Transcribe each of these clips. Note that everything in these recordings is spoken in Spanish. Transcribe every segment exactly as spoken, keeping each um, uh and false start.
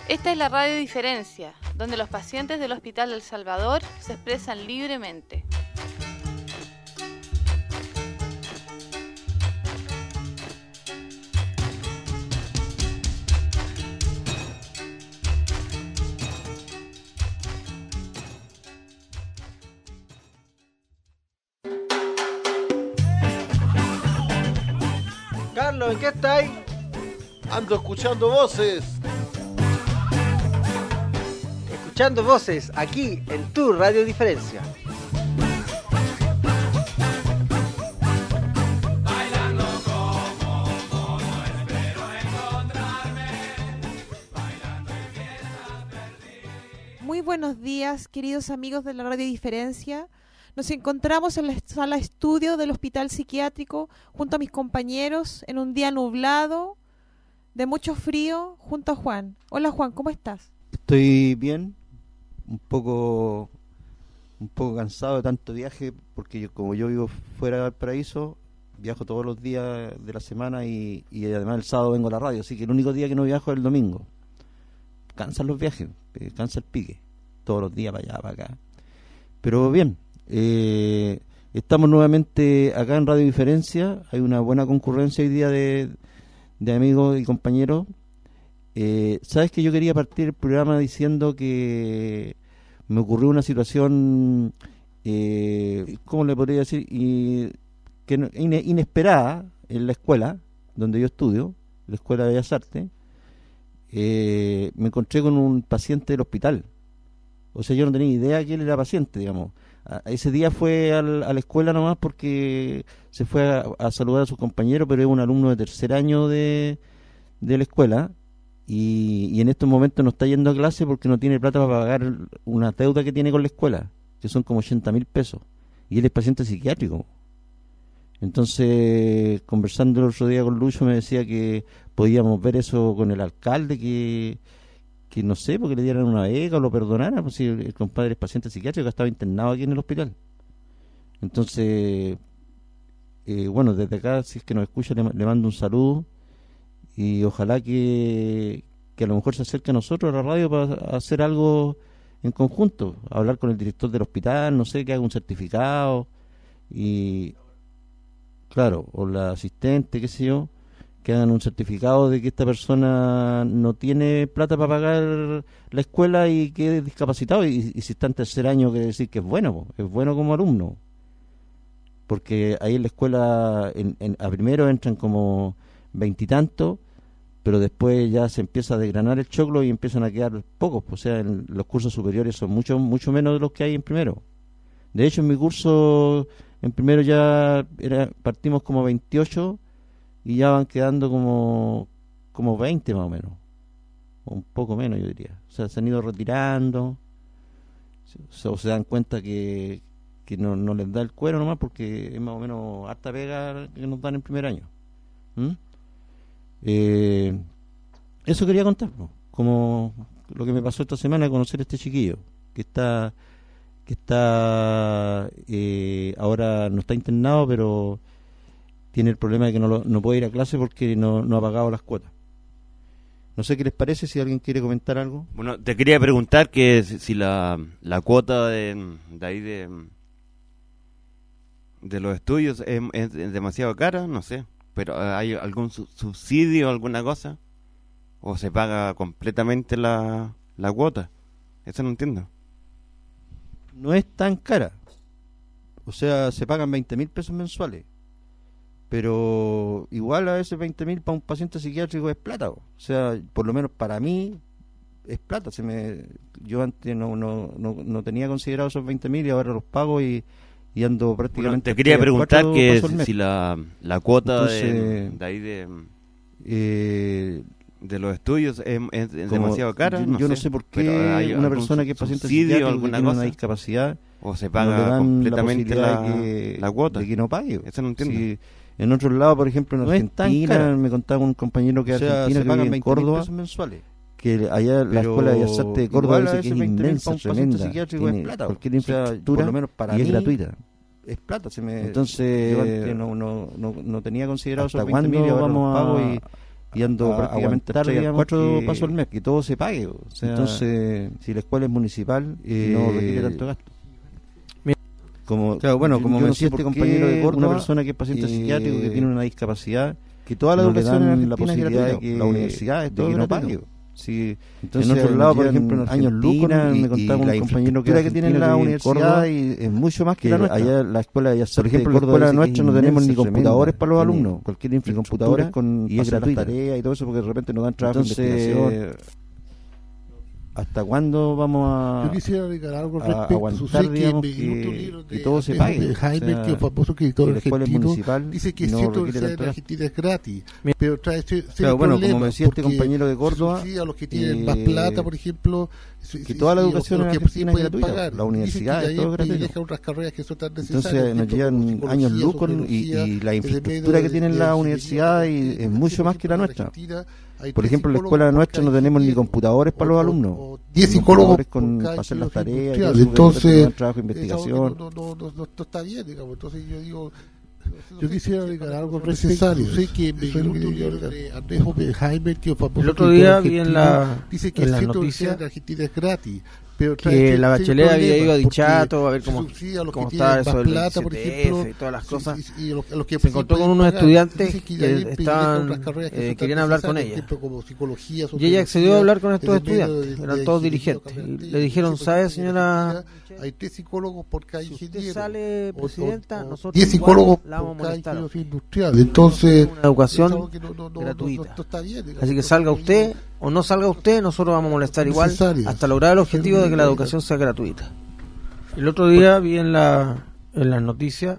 Esta es la Radio Diferencia, donde los pacientes del Hospital El Salvador se expresan libremente. Carlos, ¿en qué estáis? Ando escuchando voces. Escuchando voces aquí en tu Radio Diferencia. Muy buenos días, queridos amigos de la Radio Diferencia. Nos encontramos en la sala estudio del Hospital Psiquiátrico junto a mis compañeros en un día nublado, de mucho frío, junto a Juan. Hola Juan, ¿cómo estás? Estoy bien, un poco un poco cansado de tanto viaje, porque yo, como yo vivo fuera de Valparaíso, viajo todos los días de la semana y, y además el sábado vengo a la radio, así que el único día que no viajo es el domingo. Cansan los viajes, eh, cansa el pique, todos los días para allá, para acá. Pero bien. Eh, estamos nuevamente acá en Radio Diferencia. Hay una buena concurrencia hoy día de, de amigos y compañeros. eh, Sabes que yo quería partir el programa diciendo que me ocurrió una situación, eh, ¿cómo le podría decir? Y, que no, ine, inesperada en la escuela donde yo estudio, la Escuela de Bellas Artes. eh, Me encontré con un paciente del hospital. O sea, yo no tenía idea que él era paciente, digamos. Ese día fue al, a la escuela nomás porque se fue a, a saludar a sus compañeros, pero es un alumno de tercer año de, de la escuela y, y en estos momentos no está yendo a clase porque no tiene plata para pagar una deuda que tiene con la escuela, que son como ochenta mil pesos, y él es paciente psiquiátrico. Entonces, conversando el otro día con Lucho, me decía que podíamos ver eso con el alcalde, que... que no sé, porque le dieran una beca o lo perdonaran, pues si el, el compadre es paciente psiquiátrico que estaba internado aquí en el hospital. Entonces, eh, bueno, desde acá, si es que nos escucha, le, le mando un saludo y ojalá que, que a lo mejor se acerque a nosotros, a la radio, para hacer algo en conjunto, hablar con el director del hospital, no sé, que haga un certificado y, claro, o la asistente, qué sé yo, que hagan un certificado de que esta persona no tiene plata para pagar la escuela y que es discapacitado, y, y si está en tercer año quiere decir que es bueno, po, es bueno como alumno, porque ahí en la escuela en, en, a primero entran como veintitantos, pero después ya se empieza a desgranar el choclo y empiezan a quedar pocos, o sea, en los cursos superiores son mucho mucho menos de los que hay en primero. De hecho, en mi curso en primero ya era, partimos como veintiocho y ya van quedando como como veinte más o menos, o un poco menos yo diría. O sea, se han ido retirando, o, o se dan cuenta que, que no, no les da el cuero nomás, porque es más o menos harta pega que nos dan en primer año. ¿Mm? Eh, eso quería contar, ¿no? Como lo que me pasó esta semana, conocer a este chiquillo que está que está eh, ahora no está internado, pero tiene el problema de que no, lo, no puede ir a clase porque no, no ha pagado las cuotas. No sé qué les parece, si alguien quiere comentar algo. Bueno, te quería preguntar que si, si la, la cuota de, de ahí de, de los estudios es, es, es demasiado cara, no sé, pero ¿hay algún su, subsidio o alguna cosa? ¿O se paga completamente la, la cuota? Eso no entiendo. No es tan cara. O sea, se pagan veinte mil pesos mensuales. Pero igual a ese veinte mil para un paciente psiquiátrico es plata. O sea, por lo menos para mí es plata. Se me, yo antes no, no, no, no tenía considerado esos veinte mil y ahora los pago y, y ando prácticamente... Bueno, te quería preguntar que si la, la cuota Entonces, de, de ahí de, eh, de los estudios es, es, es demasiado cara. Yo no, yo sé, no sé por qué una persona que es paciente psiquiátrico que tiene cosa, una discapacidad o se paga no le dan completamente la, la, que, la cuota de que no pague. Eso no entiendo. Si en otros lados, por ejemplo, en no Argentina, me contaba un compañero que es o sea, argentino, que vive en Córdoba, mensuales. que allá la escuela de Bellas Artes de Córdoba dice que es inmensa, tremenda, tiene plata, cualquier infraestructura, o sea, por lo menos para y es mí, gratuita. Es plata, se me... Entonces, yo antes no, no, no, no tenía considerado ¿hasta esos veinte mil y ahora vamos los pago a, y, y ando a prácticamente aguantar, tres, digamos, cuatro que- pasos al mes, que todo se pague. O sea, entonces, si la escuela es municipal, eh, no requiere tanto gasto. Mira, Como, claro, bueno, yo- como yo me no decía sé este por qué compañero de Córdoba, una persona que es paciente eh, psiquiátrico, que tiene una discapacidad, que toda la no le educación en dan Argentina la es posibilidad de gratuita, que la universidad es de todo que no gratuito. pague. Sí, Entonces, en otro lado, por llevan ejemplo, en años luz Argentina, con- y- me contaba y la un compañero que, infraestructura que tiene la universidad y es mucho más que, que la nuestra. allá la escuela de Por ejemplo, la escuela nuestra no tenemos ni computadores para los alumnos, cualquier ni infraestructura computadores con y es hacer las gratuita. tareas y todo eso, porque de repente nos dan trabajo de Entonces, investigación. ¿Hasta cuándo vamos Yo a, quisiera agregar algo al a respecto. aguantar, Sucede digamos, que en otro que, libro de que todo se Alejo pague? de Jaime, O sea, que es famoso si escritor la escuela es argentino, municipal, dice que es no cierto que requiere en tanto gasto. Argentina es gratis, Mira, pero trae ese, ese claro, bueno, problema, como me decía este porque compañero de Córdoba, subsidia a los que tienen eh, más plata, por ejemplo, que toda la educación en Argentina es gratuita, la universidad es todo gratuito. Deja otras carreras que son tan necesarias, Entonces nos llevan años luz con- y, y la infraestructura que tiene la universidad y es mucho más que la nuestra. Por ejemplo, en la escuela nuestra no tenemos ni computadores para los alumnos, diez ni psicólogos computadores con, por cada para hacer las kilo tareas, y industrial. todo eso, porque de repente Entonces, nos dan trabajo de es algo que investigación. no, no, no, no, no está bien, digamos. Entonces yo digo, yo quisiera agregar algo necesario. Sé que me gusta de Andrés Oppenheimer, que es famoso El otro día escritor vi en argentino, la, dice que en es las cierto que noticias en Argentina es gratis, pero trae que ese- la ese Bachelet había problema, ido a porque Dichato a ver cómo, subsidia a los cómo que estaba tienen eso más del plata, por veintisiete ejemplo, F y todas las cosas. y- y- y los- a los que Se sí encontró con pueden unos pagar. estudiantes Dice que ya hay estaban, otras carreras que eh, son tan querían hablar con necesarias, ella. por ejemplo, como psicología, Y ella sociología, accedió a hablar con estos en el medio estudiantes, de- eran de todos ingeniería dirigentes. Y carpintería, le dijeron, por ¿sabe, ejemplo, en señora Argentina hay tres psicólogos por cada Si usted ingeniero. sale o- presidenta, o- o nosotros diez igual psicólogos la vamos a por cada molestar. ingeniero industrial. Entonces, Una educación es algo que no- no- no- gratuita. no- no está bien, digamos. Así que Entonces, salga yo usted digo, o no salga usted, nosotros vamos a molestar igual Necesario. hasta lograr el objetivo de que la educación sea gratuita. El otro día vi en la en las noticias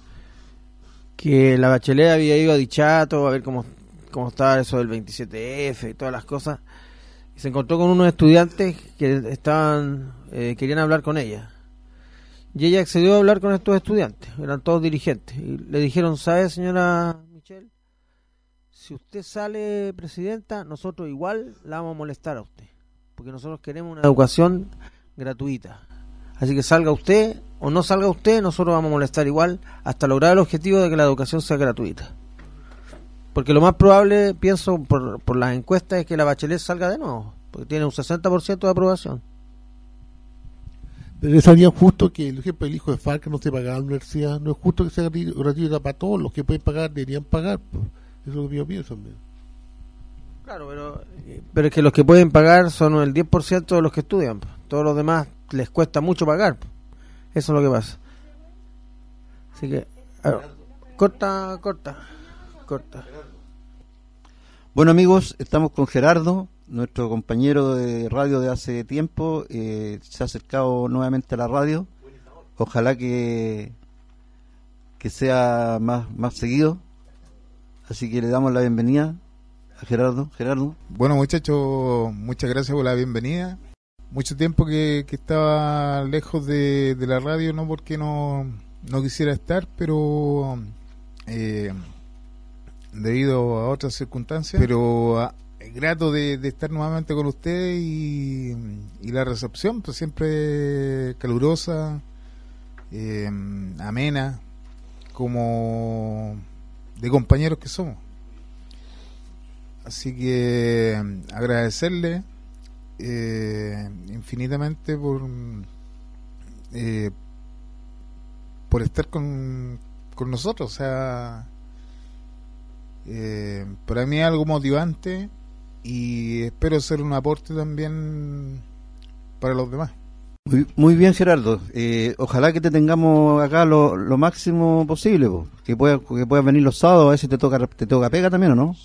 que la Bachelet había ido a Dichato a ver cómo, cómo estaba eso del veintisiete F y todas las cosas, y se encontró con unos estudiantes que estaban eh, querían hablar con ella. Y ella accedió a hablar con estos estudiantes, eran todos dirigentes, y le dijeron, ¿sabe, señora Michelle? Si usted sale presidenta, nosotros igual la vamos a molestar a usted, porque nosotros queremos una educación gratuita. Así que salga usted o no salga usted, nosotros vamos a molestar igual hasta lograr el objetivo de que la educación sea gratuita. Porque lo más probable, pienso por, por las encuestas, es que la Bachelet salga de nuevo, porque tiene un sesenta por ciento de aprobación. Pero sería justo que, por ejemplo, el hijo de Farca no se pagaba la universidad. No es justo que sea gratu- gratuita para todos. Los que pueden pagar deberían pagar. Pues. Eso es lo que yo pienso también. Claro, pero, pero es que los que pueden pagar son el diez por ciento de los que estudian. Po. Todos los demás les cuesta mucho pagar. Po. Eso es lo que pasa. Así que, a ver, corta, corta, corta. Bueno, amigos, estamos con Gerardo, nuestro compañero de radio de hace tiempo. Eh, se ha acercado nuevamente a la radio. Ojalá que que sea más más seguido. Así que le damos la bienvenida a Gerardo. Gerardo. Bueno, muchachos, muchas gracias por la bienvenida. Mucho tiempo que, que estaba lejos de, de la radio, no porque no, no quisiera estar, pero eh, debido a otras circunstancias. Pero a, grato de, de estar nuevamente con ustedes y, y la recepción, pues siempre calurosa, eh, amena, como de compañeros que somos. Así que agradecerle eh, infinitamente por eh, por estar con, con nosotros. O sea, eh, para mí es algo motivante y espero ser un aporte también para los demás. Muy, muy bien, Gerardo. Eh, ojalá que te tengamos acá lo, lo máximo posible, po. que puedas que puedas venir los sábados, a ver si te toca te toca pega también, ¿o no?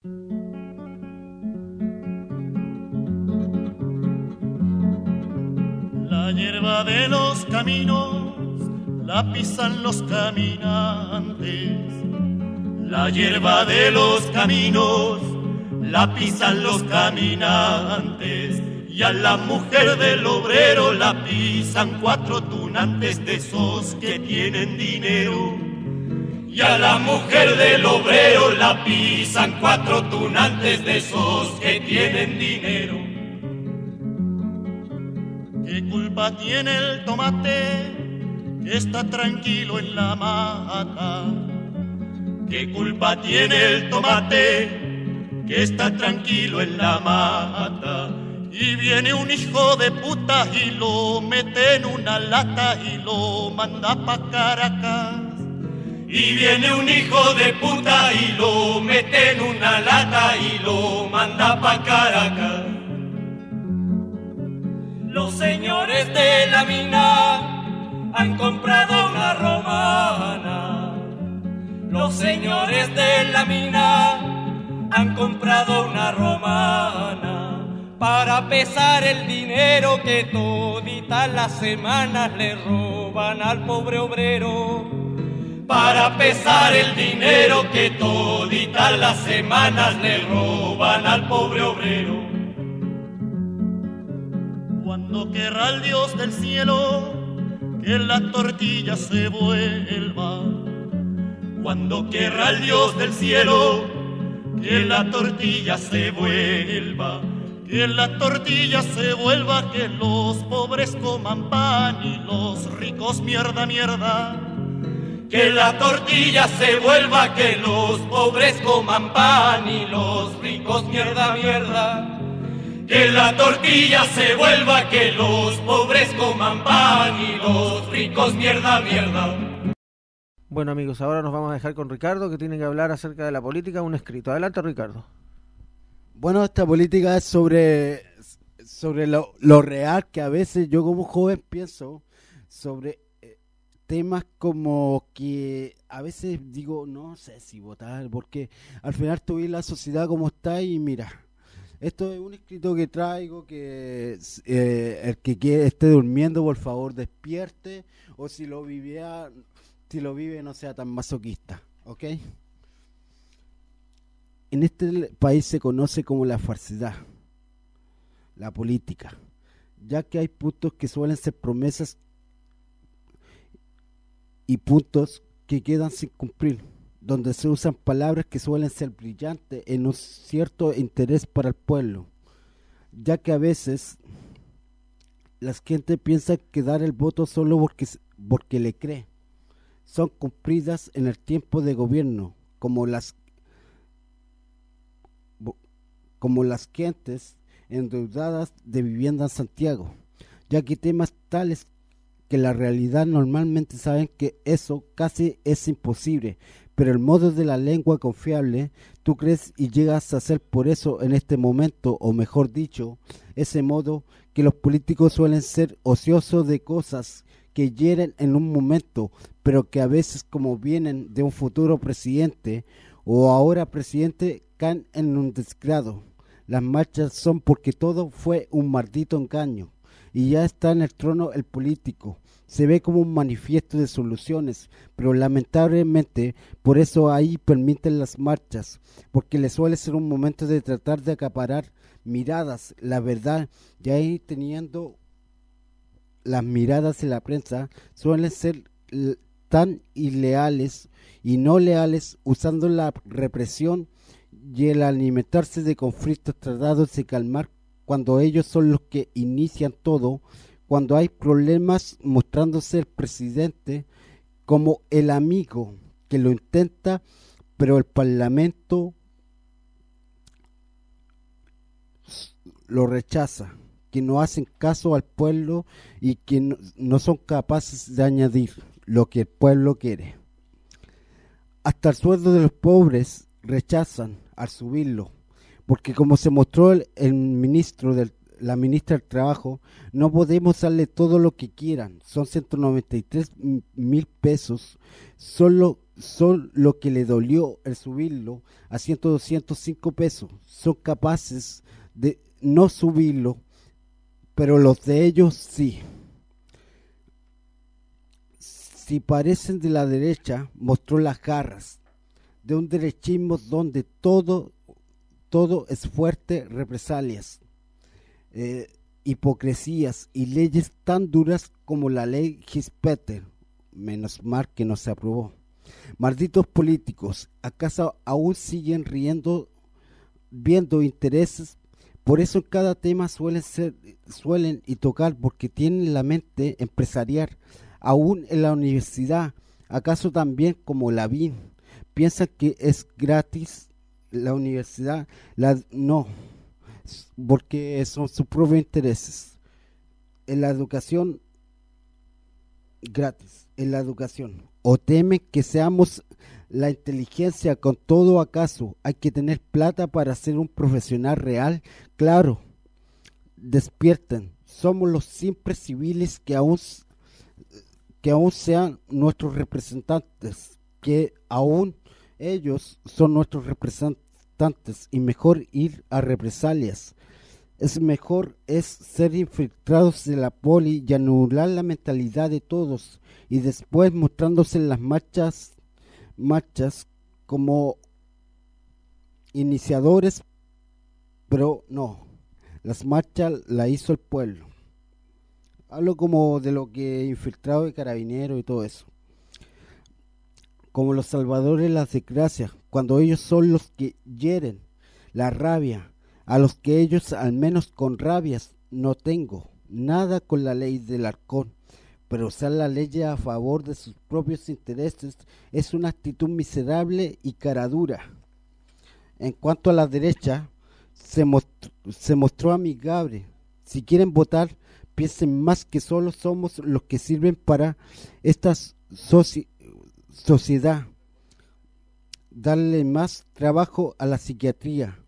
La hierba de los caminos la pisan los caminantes. La hierba de los caminos la pisan los caminantes. Y a la mujer del obrero la pisan cuatro tunantes de esos que tienen dinero. Y a la mujer del obrero la pisan cuatro tunantes de esos que tienen dinero. ¿Qué culpa tiene el tomate que está tranquilo en la mata? ¿Qué culpa tiene el tomate que está tranquilo en la mata. Y viene un hijo de puta y lo mete en una lata y lo manda pa' Caracas. Y viene un hijo de puta y lo mete en una lata y lo manda pa' Caracas. Los señores de la mina han comprado una romana. Los señores de la mina han comprado una romana para pesar el dinero que toditas las semanas le roban al pobre obrero. Para pesar el dinero que toditas las semanas le roban al pobre obrero. Cuando querrá el Dios del cielo que la tortilla se vuelva. Cuando querrá el Dios del cielo que la tortilla se vuelva. Que la tortilla se vuelva, que los pobres coman pan y los ricos mierda, mierda. Que la tortilla se vuelva, que los pobres coman pan y los ricos mierda, mierda. Que la tortilla se vuelva, que los pobres coman pan y los ricos mierda, mierda. Bueno amigos, ahora nos vamos a dejar con Ricardo, que tiene que hablar acerca de la política, un escrito. Adelante Ricardo. Bueno, esta política es sobre, sobre lo, lo real, que a veces yo como joven pienso sobre eh, temas como que a veces digo, no sé si votar, porque al final tú ves la sociedad como está y mira, esto es un escrito que traigo, que eh, el que quiere, esté durmiendo, por favor despierte, o si lo vivía, si lo vive no sea tan masoquista, ¿ok? En este país se conoce como la falsedad, la política, ya que hay puntos que suelen ser promesas y puntos que quedan sin cumplir, donde se usan palabras que suelen ser brillantes en un cierto interés para el pueblo, ya que a veces la gente piensa que dar el voto solo porque, porque le cree. Son cumplidas en el tiempo de gobierno, como las como las gentes endeudadas de vivienda en Santiago, ya que temas tales que la realidad normalmente saben que eso casi es imposible, pero el modo de la lengua confiable, tú crees y llegas a hacer por eso en este momento, o mejor dicho, ese modo que los políticos suelen ser ociosos de cosas que hieren en un momento, pero que a veces como vienen de un futuro presidente o ahora presidente, caen en un desgrado. Las marchas son porque todo fue un maldito engaño y ya está en el trono el político. Se ve como un manifiesto de soluciones, pero lamentablemente por eso ahí permiten las marchas, porque les suele ser un momento de tratar de acaparar miradas, la verdad, y ahí teniendo las miradas de la prensa suelen ser tan ileales y no leales, usando la represión y el alimentarse de conflictos tratados de calmar cuando ellos son los que inician todo, cuando hay problemas mostrándose el presidente como el amigo que lo intenta, pero el parlamento lo rechaza, que no hacen caso al pueblo y que no, no son capaces de añadir lo que el pueblo quiere. Hasta el sueldo de los pobres rechazan al subirlo, porque como se mostró el, el ministro del, la ministra del Trabajo, no podemos darle todo lo que quieran, son ciento noventa y tres mil pesos, solo son lo que le dolió el subirlo a ciento doscientos cinco pesos, son capaces de no subirlo, pero los de ellos sí. Si parecen de la derecha, mostró las garras de un derechismo donde todo, todo es fuerte, represalias, eh, hipocresías y leyes tan duras como la ley Gispeter, menos mal que no se aprobó. Malditos políticos, ¿acaso aún siguen riendo, viendo intereses? Por eso en cada tema suelen ser, suelen y tocar porque tienen la mente empresarial. Aún en la universidad, ¿acaso también como Lavín? Piensan que es gratis, la universidad, la, no, porque son sus propios intereses. En la educación gratis, en la educación, o temen que seamos la inteligencia con todo acaso, hay que tener plata para ser un profesional real, claro, despierten, somos los simples civiles que aún, que aún sean nuestros representantes, que aún ellos son nuestros representantes y mejor ir a represalias. Es mejor es ser infiltrados de la poli y anular la mentalidad de todos y después mostrándose en las marchas, marchas como iniciadores, pero no, las marchas la hizo el pueblo. Hablo como de lo que infiltrado de carabineros y todo eso. Como los salvadores de las desgracias, cuando ellos son los que hieren la rabia, a los que ellos al menos con rabias no tengo nada con la ley del halcón, pero usar la ley a favor de sus propios intereses es una actitud miserable y caradura. En cuanto a la derecha, se mostró, se mostró amigable. Si quieren votar, piensen más que solo somos los que sirven para esta soci sociedad. Darle más trabajo a la psiquiatría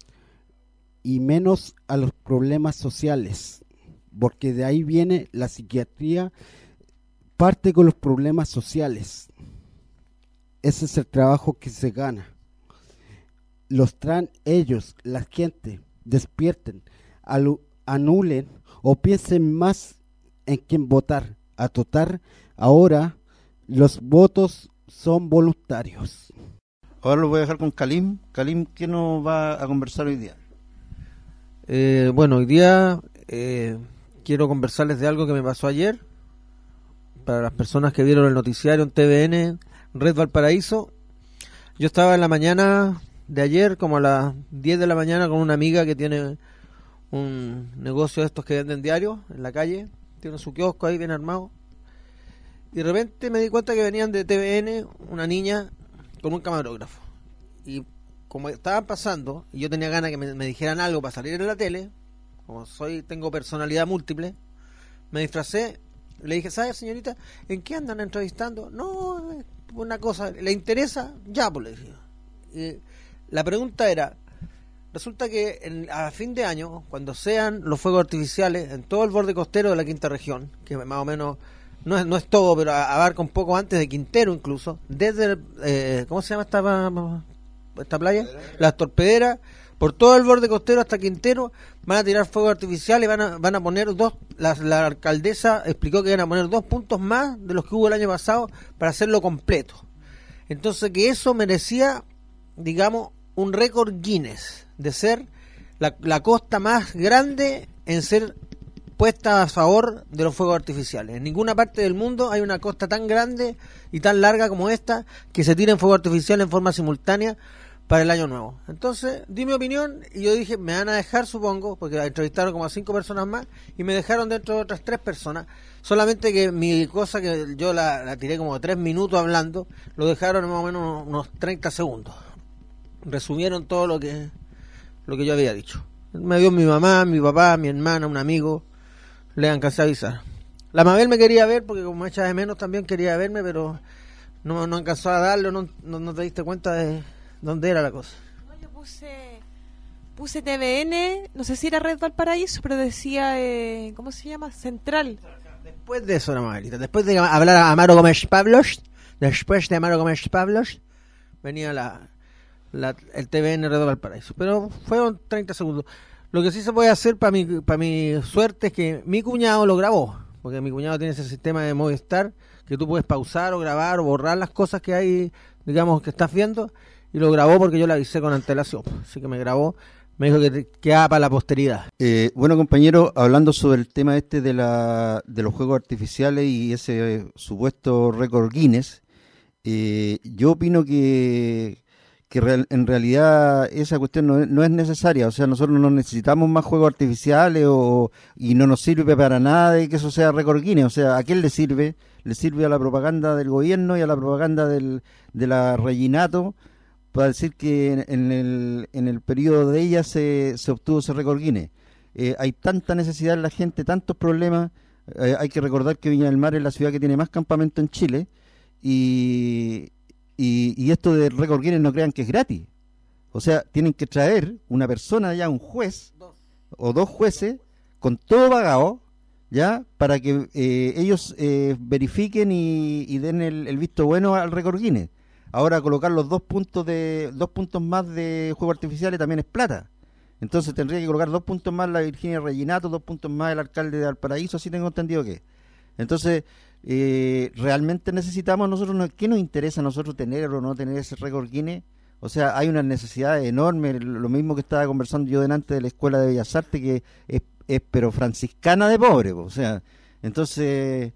y menos a los problemas sociales, porque de ahí viene la psiquiatría, parte con los problemas sociales. Ese es el trabajo que se gana. Los traen ellos, la gente, despierten, anulen o piensen más en quién votar. A total, ahora los votos son voluntarios. Ahora lo voy a dejar con Kalim. Kalim, ¿qué nos va a conversar hoy día? Eh, bueno, hoy día eh, quiero conversarles de algo que me pasó ayer. Para las personas que vieron el noticiario en T V N, Red Valparaíso, yo estaba en la mañana de ayer, como a las diez de la mañana, con una amiga que tiene un negocio de estos que venden diarios en la calle, tiene su kiosco ahí bien armado, y de repente me di cuenta que venían de T V N una niña con un camarógrafo, y como estaban pasando y yo tenía ganas que me, me dijeran algo para salir en la tele, como soy tengo personalidad múltiple, me disfracé, le dije, ¿sabe, señorita, en qué andan entrevistando? No, una cosa, ¿le interesa? Ya, pues le dije. Y la pregunta era, resulta que en, a fin de año, cuando sean los fuegos artificiales en todo el borde costero de la quinta región, que más o menos no es, no es todo, pero abarca un poco antes de Quintero incluso, desde, eh, ¿cómo se llama esta, esta playa? Las Torpederas, por todo el borde costero hasta Quintero, van a tirar fuegos artificiales, van a, van a poner dos, la, la alcaldesa explicó que van a poner dos puntos más de los que hubo el año pasado para hacerlo completo. Entonces que eso merecía, digamos, un récord Guinness de ser la, la costa más grande en ser puesta a favor de los fuegos artificiales. En ninguna parte del mundo hay una costa tan grande y tan larga como esta que se tiren fuegos artificiales en forma simultánea para el año nuevo. Entonces di mi opinión y yo dije, me van a dejar, supongo, porque entrevistaron como a cinco personas más y me dejaron dentro de otras tres personas, solamente que mi cosa, que yo la, la tiré como tres minutos hablando, lo dejaron más o menos unos treinta segundos. Resumieron todo lo que lo que yo había dicho. Me vio mi mamá, mi papá, mi hermana, un amigo, le alcancé a avisar. La Mabel me quería ver porque como echa de menos también quería verme, pero no, no alcanzó a darlo, no, no, no te diste cuenta de dónde era la cosa. No, yo puse puse T V N, no sé si era Red Valparaíso, pero decía, eh, ¿cómo se llama? Central. Después de eso, Mabelita, después de hablar a Amaro Gómez Pablos, después de Amaro Gómez Pablos, venía la, la el T V N Red Valparaíso, pero fueron treinta segundos. Lo que sí se puede hacer para mi, para mi suerte es que mi cuñado lo grabó, porque mi cuñado tiene ese sistema de Movistar que tú puedes pausar o grabar o borrar las cosas que hay, digamos, que estás viendo, y lo grabó porque yo le avisé con antelación, así que me grabó, me dijo que quedaba para la posteridad. Eh, bueno, compañero, hablando sobre el tema este de la de los juegos artificiales y ese eh, supuesto récord Guinness, eh, yo opino que que real, en realidad esa cuestión no, no es necesaria. O sea, nosotros no necesitamos más juegos artificiales o y no nos sirve para nada de que eso sea récord Guinness. O sea, ¿a quién le sirve? Le sirve a la propaganda del gobierno y a la propaganda del de la Reginato para decir que en, en el, en el periodo de ella se, se obtuvo ese récord Guinness. Eh, hay tanta necesidad en la gente, tantos problemas. Eh, hay que recordar que Viña del Mar es la ciudad que tiene más campamentos en Chile, y, y, y esto de récord Guinness no crean que es gratis. O sea, tienen que traer una persona allá, un juez dos. o dos jueces con todo pagado, ya, para que eh, ellos eh, verifiquen y, y den el, el visto bueno al récord Guinness. Ahora colocar los dos puntos de dos puntos más de juegos artificiales también es plata. Entonces tendría que colocar dos puntos más la Virginia Reginato, dos puntos más el alcalde de Valparaíso, así tengo entendido que. Entonces, eh, realmente necesitamos nosotros, ¿qué nos interesa a nosotros tener o no tener ese récord Guinness? O sea, hay una necesidad enorme, lo mismo que estaba conversando yo delante de la Escuela de Bellas Artes, que es, es pero franciscana de pobre, o sea, entonces,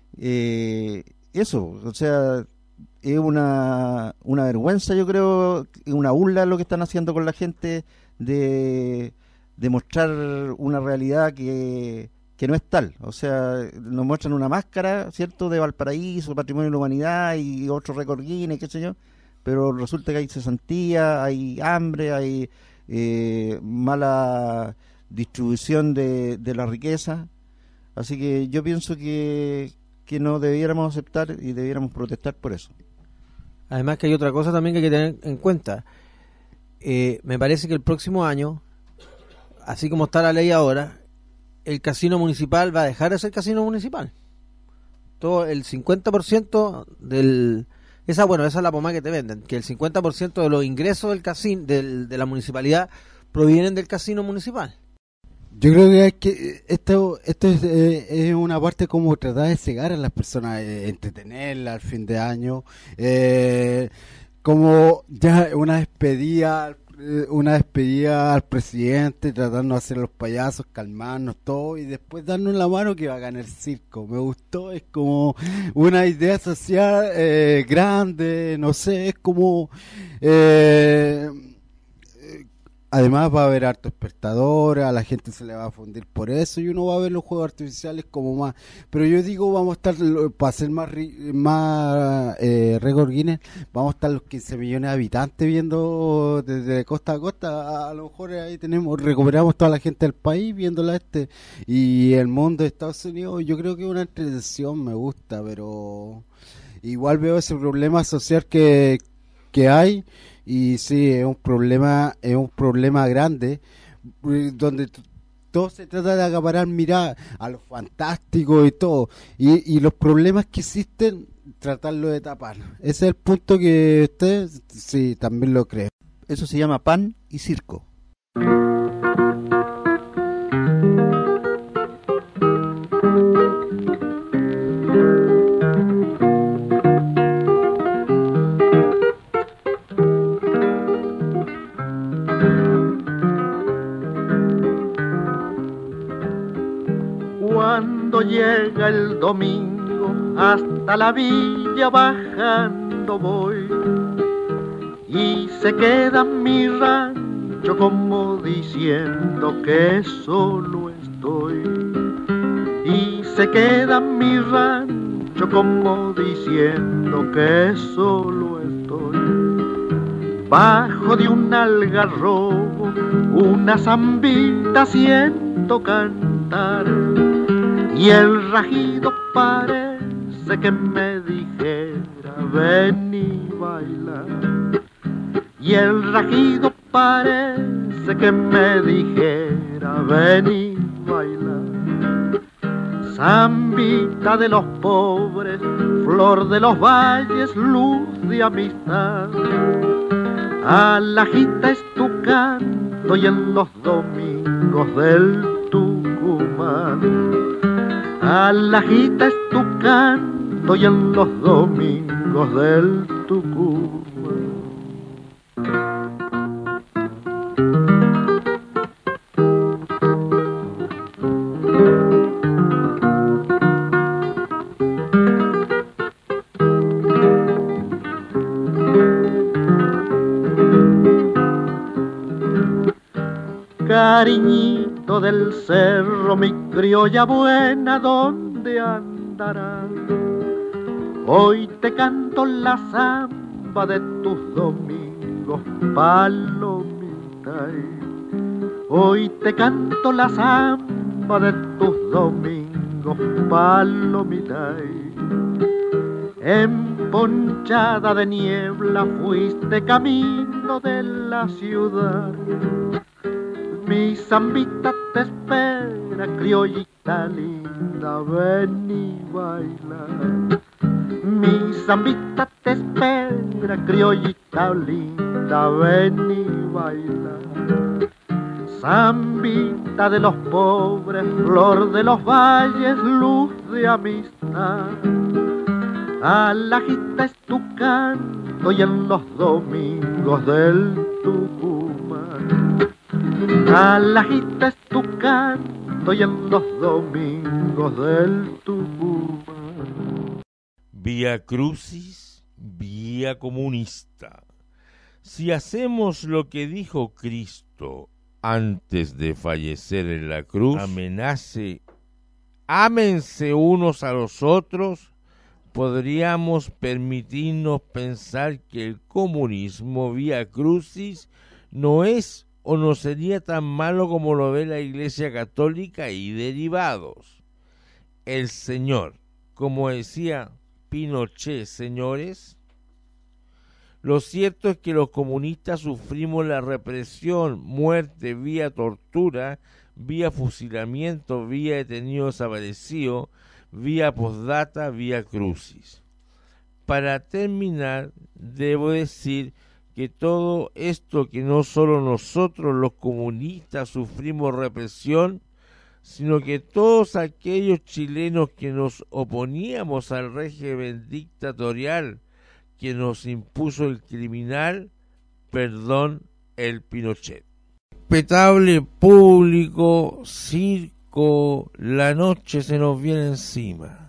eh, eso, o sea, es una, una vergüenza, yo creo, una burla lo que están haciendo con la gente de, de mostrar una realidad que, que no es tal. O sea, nos muestran una máscara, ¿cierto?, de Valparaíso, Patrimonio de la Humanidad y otro récord Guinness, qué sé yo, pero resulta que hay cesantía, hay hambre, hay eh, mala distribución de, de la riqueza. Así que yo pienso que, que no debiéramos aceptar y debiéramos protestar por eso. Además que hay otra cosa también que hay que tener en cuenta. Eh, me parece que el próximo año, así como está la ley ahora, el casino municipal va a dejar de ser casino municipal. Todo el cincuenta por ciento del... Esa, bueno, esa es la pomada que te venden, que el cincuenta por ciento de los ingresos del casino, del, de la municipalidad provienen del casino municipal. Yo creo que, hay que esto esto es, eh, es una parte como tratar de cegar a las personas, eh, entretenerlas al fin de año, eh, como ya una despedida, una despedida al presidente, tratando de hacer los payasos, calmarnos todo y después darnos la mano que va a ganar el circo. Me gustó, es como una idea social eh, grande, no sé, es como... Eh, Además va a haber harto espectadores, a la gente se le va a fundir por eso y uno va a ver los juegos artificiales como más. Pero yo digo, vamos a estar, para hacer más más eh, récord Guinness, vamos a estar los quince millones de habitantes viendo desde costa a costa. A, a lo mejor ahí tenemos, recuperamos toda la gente del país viéndola este. Y el mundo de Estados Unidos, yo creo que es una entretención, me gusta, pero igual veo ese problema social que, que hay. Y sí, es un problema, es un problema grande, donde t- todo se trata de acaparar mirar a lo fantástico y todo, y, y los problemas que existen, tratarlo de tapar. Ese es el punto que usted, sí, también lo cree. Eso se llama pan y circo. Cuando llega el domingo hasta la villa bajando voy y se queda mi rancho como diciendo que solo estoy, y se queda mi rancho como diciendo que solo estoy. Bajo de un algarrobo una zambita siento cantar y el rajido parece que me dijera ven y baila, y el rajido parece que me dijera ven y baila. Zambita de los pobres, flor de los valles, luz de amistad, alajita es tu canto y en los domingos del Tucumán. Alajita es tu canto y en los domingos del Tucumán. Cariñito del cerro, mi criolla buena, ¿dónde andarás? Hoy te canto la zamba de tus domingos domingos, palomita. Hoy te canto la samba de tus domingos, palomita. Emponchada de niebla fuiste camino de la ciudad. Mi zambita te espera, criollita linda, ven y baila. Mi zambita te espera, criollita linda, ven y baila. Zambita de los pobres, flor de los valles, luz de amistad. Alajita es tu canto y en los domingos del Tucumán. Alajita es tu canto y en los domingos del Tucumán. Vía Crucis, vía comunista. Si hacemos lo que dijo Cristo antes de fallecer en la cruz, amenace, ámense unos a los otros, podríamos permitirnos pensar que el comunismo vía Crucis no es o no sería tan malo como lo ve la Iglesia Católica y derivados. El Señor, como decía Pinochet, señores, lo cierto es que los comunistas sufrimos la represión, muerte vía tortura, vía fusilamiento, vía detenido desaparecido, vía postdata, vía Crucis. Para terminar, debo decir que todo esto, que no solo nosotros los comunistas sufrimos represión, sino que todos aquellos chilenos que nos oponíamos al régimen dictatorial que nos impuso el criminal, perdón, el Pinochet. Respetable público, circo, la noche se nos viene encima.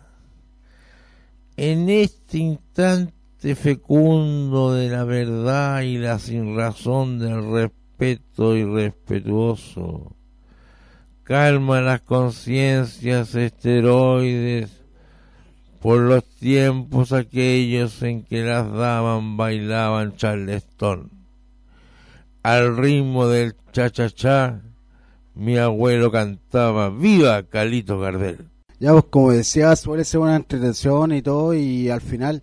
En este instante fecundo de la verdad y la sinrazón del respeto irrespetuoso, calma las conciencias esteroides por los tiempos aquellos en que las damas bailaban charleston. Al ritmo del cha-cha-cha, mi abuelo cantaba ¡Viva Calito Gardel! Ya, pues como decía, suele ser una entretención y todo, y al final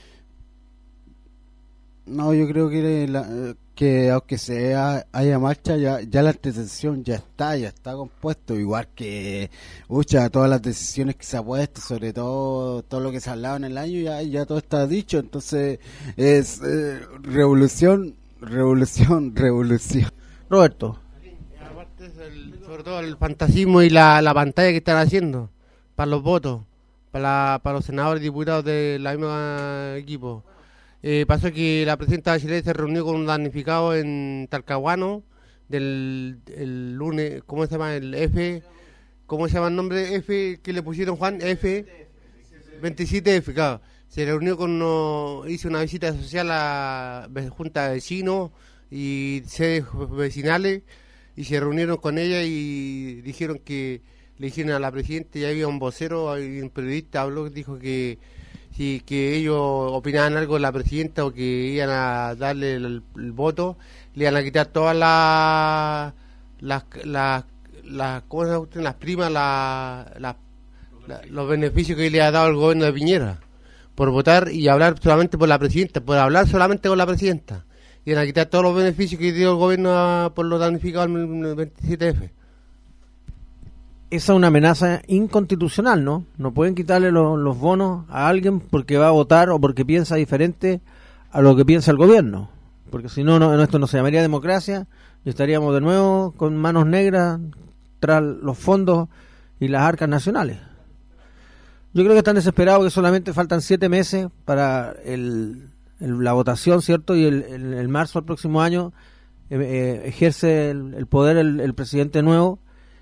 no, yo creo que la, que aunque sea haya marcha, ya ya la entretención ya está, ya está compuesto, igual que muchas todas las decisiones que se ha puesto, sobre todo todo lo que se ha hablado en el año, ya ya todo está dicho, entonces es eh, revolución, revolución, revolución. Roberto. Aparte es el, sobre todo el fantasismo y la, la pantalla que están haciendo para los votos, para, la, para los senadores y diputados del mismo equipo. Eh, pasó que la presidenta Bachelet se reunió con un damnificado en Talcahuano del el lunes, ¿cómo se llama? El F, ¿cómo se llama el nombre? F que le pusieron, Juan, F, veintisiete F, claro. Se reunió con uno, hizo una visita social a la Junta de Vecinos y sedes vecinales, y se reunieron con ella y dijeron que le dijeron a la presidenta, ya había un vocero, un periodista habló, dijo que si que ellos opinaban algo de la presidenta o que iban a darle el, el voto, le iban a quitar todas las las las las cosas, las primas, la, la, la, los beneficios que le ha dado el gobierno de Piñera por votar y hablar solamente por la presidenta, por hablar solamente con la presidenta. Iban a quitar todos los beneficios que dio el gobierno por los damnificados en el veintisiete F. Esa es una amenaza inconstitucional, ¿no? No pueden quitarle lo, los bonos a alguien porque va a votar o porque piensa diferente a lo que piensa el gobierno. Porque si no, no esto no se llamaría democracia y estaríamos de nuevo con manos negras tras los fondos y las arcas nacionales. Yo creo que están desesperados, que solamente faltan siete meses para el, el, la votación, ¿cierto? Y el, el, el marzo del próximo año eh, eh, ejerce el, el poder el, el presidente nuevo.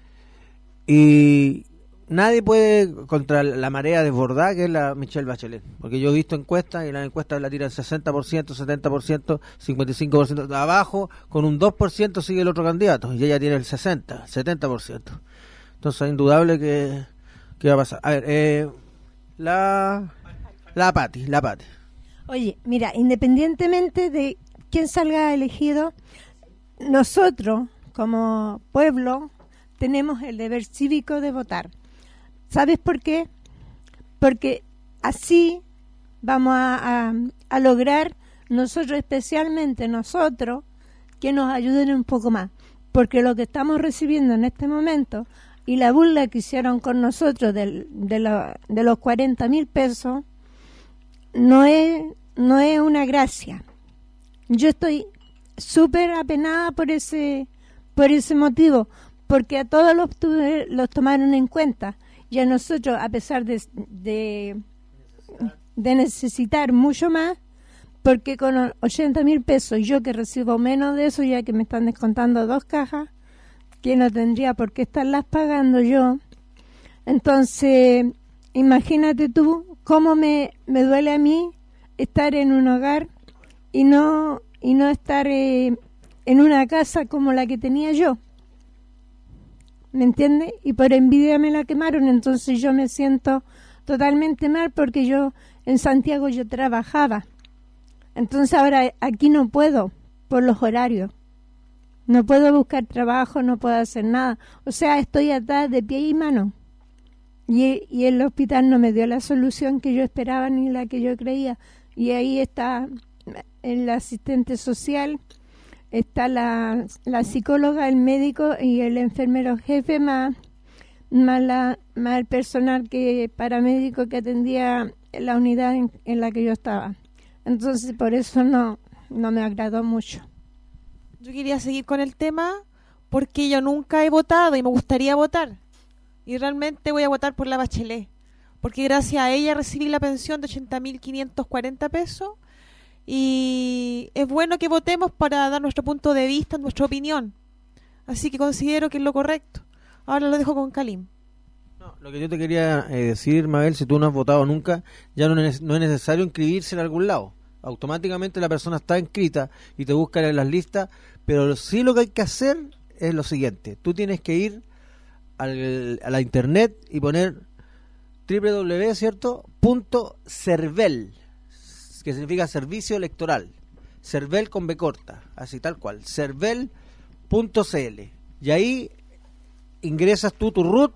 Y nadie puede contra la marea desbordada que es la Michelle Bachelet, porque yo he visto encuestas y las encuestas la tiran sesenta por ciento, setenta por ciento, cincuenta y cinco por ciento de abajo, con un dos por ciento sigue el otro candidato y ella tiene el sesenta, setenta por ciento. Entonces es indudable que, que va a pasar. A ver, eh, la la Pati, la Pati. Oye, mira, independientemente de quien salga elegido, nosotros como pueblo tenemos el deber cívico de votar. ¿Sabes por qué? Porque así vamos a, a, a lograr nosotros, especialmente nosotros, que nos ayuden un poco más. Porque lo que estamos recibiendo en este momento y la burla que hicieron con nosotros del, de, lo, de los cuarenta mil pesos no es, no es una gracia. Yo estoy súper apenada por ese, por ese motivo, porque a todos los, tuve, los tomaron en cuenta y a nosotros, a pesar de, de, de necesitar mucho más, porque con ochenta mil pesos, yo que recibo menos de eso, ya que me están descontando dos cajas, que no tendría por qué estarlas pagando yo. Entonces, imagínate tú cómo me, me duele a mí estar en un hogar y no, y no estar eh, en una casa como la que tenía yo. ¿Me entiendes? Y por envidia me la quemaron, entonces yo me siento totalmente mal porque yo en Santiago yo trabajaba. Entonces ahora aquí no puedo por los horarios. No puedo buscar trabajo, no puedo hacer nada. O sea, estoy atrás de pie y mano. Y, y el hospital no me dio la solución que yo esperaba ni la que yo creía. Y ahí está el asistente social, está la, la psicóloga, el médico y el enfermero jefe, más, más, la, más el personal que paramédico que atendía la unidad en, en la que yo estaba. Entonces, por eso no, no me agradó mucho. Yo quería seguir con el tema porque yo nunca he votado y me gustaría votar. Y realmente voy a votar por la Bachelet. Porque gracias a ella recibí la pensión de ochenta mil quinientos cuarenta pesos. Y es bueno que votemos para dar nuestro punto de vista, nuestra opinión. Así que considero que es lo correcto. Ahora lo dejo con Kalim. No, lo que yo te quería eh, decir, Mabel, si tú no has votado nunca, ya no es, no es necesario inscribirse en algún lado. Automáticamente la persona está inscrita y te buscan en las listas, pero sí lo que hay que hacer es lo siguiente. Tú tienes que ir al, a la internet y poner doble u doble u doble u, ¿cierto? Punto Cervel, que significa servicio electoral. Cervel con B corta, así tal cual. Cervel punto c l. Y ahí ingresas tú tu R U T.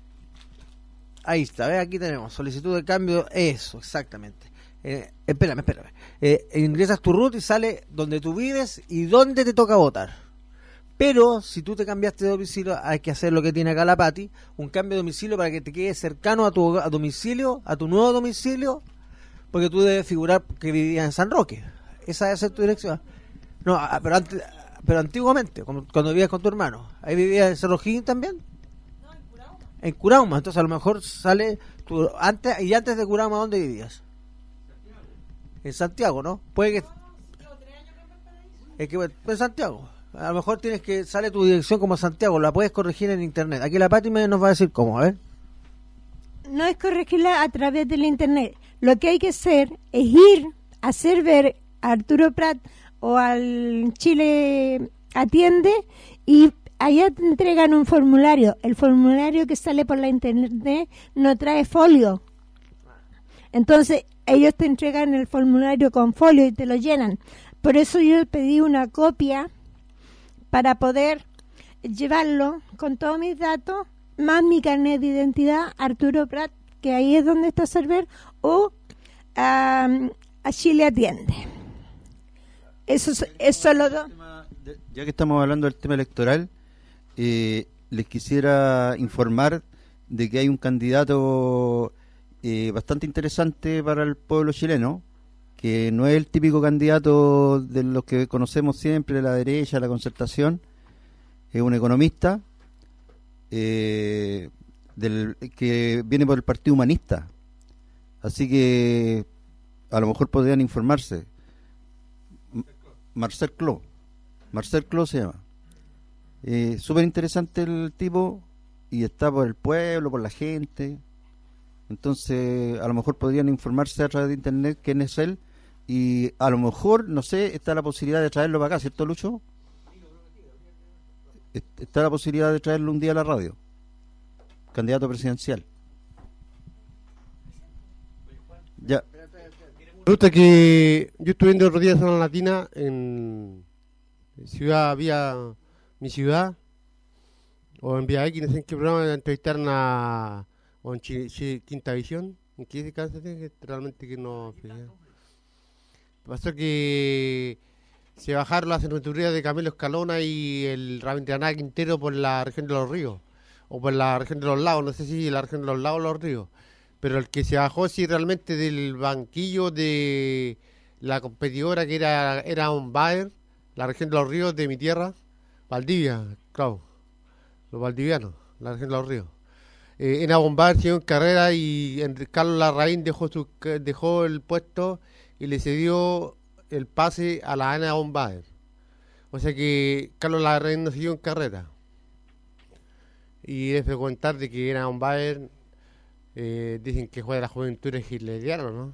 Ahí está, ¿ves? Aquí tenemos solicitud de cambio, eso, exactamente. Eh, espérame, espérame. Eh, ingresas tu R U T y sale donde tú vives y dónde te toca votar. Pero si tú te cambiaste de domicilio, hay que hacer lo que tiene acá la Pati, un cambio de domicilio para que te quede cercano a tu a domicilio, a tu nuevo domicilio, porque tú debes figurar que vivías en San Roque. Esa debe ser tu dirección. No, pero antes, pero antiguamente, cuando, cuando vivías con tu hermano, ¿ahí vivías en Cerro Higgins también? En Curauma, entonces a lo mejor sale tu, antes y antes de Curauma, ¿dónde vivías? En Santiago, ¿no? Puede que es que en Santiago. A lo mejor tienes que sale tu dirección como Santiago, la puedes corregir en internet. Aquí la Pati nos va a decir cómo, a ver. No es corregirla a través del internet. Lo que hay que hacer es ir a hacer ver a Arturo Prat o al Chile Atiende y allá te entregan un formulario. El formulario que sale por la internet no trae folio. Entonces, ellos te entregan el formulario con folio y te lo llenan. Por eso yo pedí una copia para poder llevarlo con todos mis datos, más mi carnet de identidad, Arturo Prat, que ahí es donde está Cervel, o a, a Chile Atiende. Eso, eso es lo dos. Ya que estamos hablando del tema electoral, eh, les quisiera informar de que hay un candidato eh, bastante interesante para el pueblo chileno, que no es el típico candidato de los que conocemos siempre, de la derecha, la concertación. Es un economista eh, del, que viene por el Partido Humanista. Así que a lo mejor podrían informarse. Marcel Clos. Marcel Clos se llama. Eh, Súper interesante el tipo y está por el pueblo, por la gente. Entonces a lo mejor podrían informarse a través de internet quién es él y a lo mejor, no sé, está la posibilidad de traerlo para acá, ¿cierto, Lucho? Está la posibilidad de traerlo un día a la radio, candidato presidencial. Ya. Resulta que yo estuve viendo el otro día en Zona Latina en Ciudad Vía, mi ciudad, o en Vía X, no sé en qué programa, entrevistaron a, o en Chi- Chi- Quinta Visión, en qué canción que realmente que no... Pasó que se bajaron las aventurías de Camilo Escalona y el Rabindranath Quintero por la región de los ríos, o por la región de los lagos, no sé si la región de los lagos o los ríos, pero el que se bajó sí realmente del banquillo de la competidora que era, era un Bayer, la región de los ríos de mi tierra, Valdivia, claro, los valdivianos, la región de los ríos. Eh, en Abombar siguió en carrera y Enrique Carlos Larraín dejó, su, dejó el puesto y le cedió el pase a la Ana Bombaer. O sea que Carlos Larraín no siguió en carrera. Y debe contar de que Ana Bombaer eh, dicen que juega la juventud hitleriana, ¿no?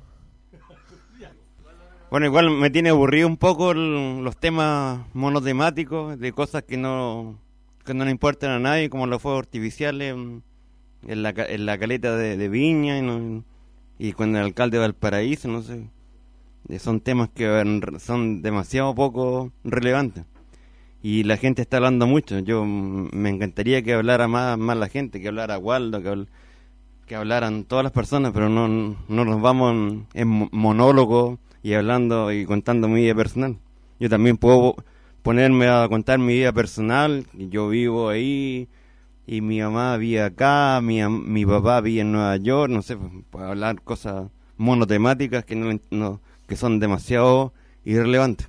Bueno, igual me tiene aburrido un poco el, los temas monotemáticos de cosas que no que no le importan a nadie, como los fuegos artificiales en, en, la, en la caleta de, de Viña y, no, y con el alcalde de Valparaíso, no sé. Son temas que son demasiado poco relevantes y la gente está hablando mucho. Yo me encantaría que hablara más, más la gente, que hablara Waldo, que, habl, que hablaran todas las personas, pero no, no nos vamos en, en monólogo y hablando y contando mi vida personal. Yo también puedo ponerme a contar mi vida personal. Yo vivo ahí y mi mamá vive acá, mi, mi papá vive en Nueva York, no sé, puedo hablar cosas monotemáticas que no, no que son demasiado irrelevantes.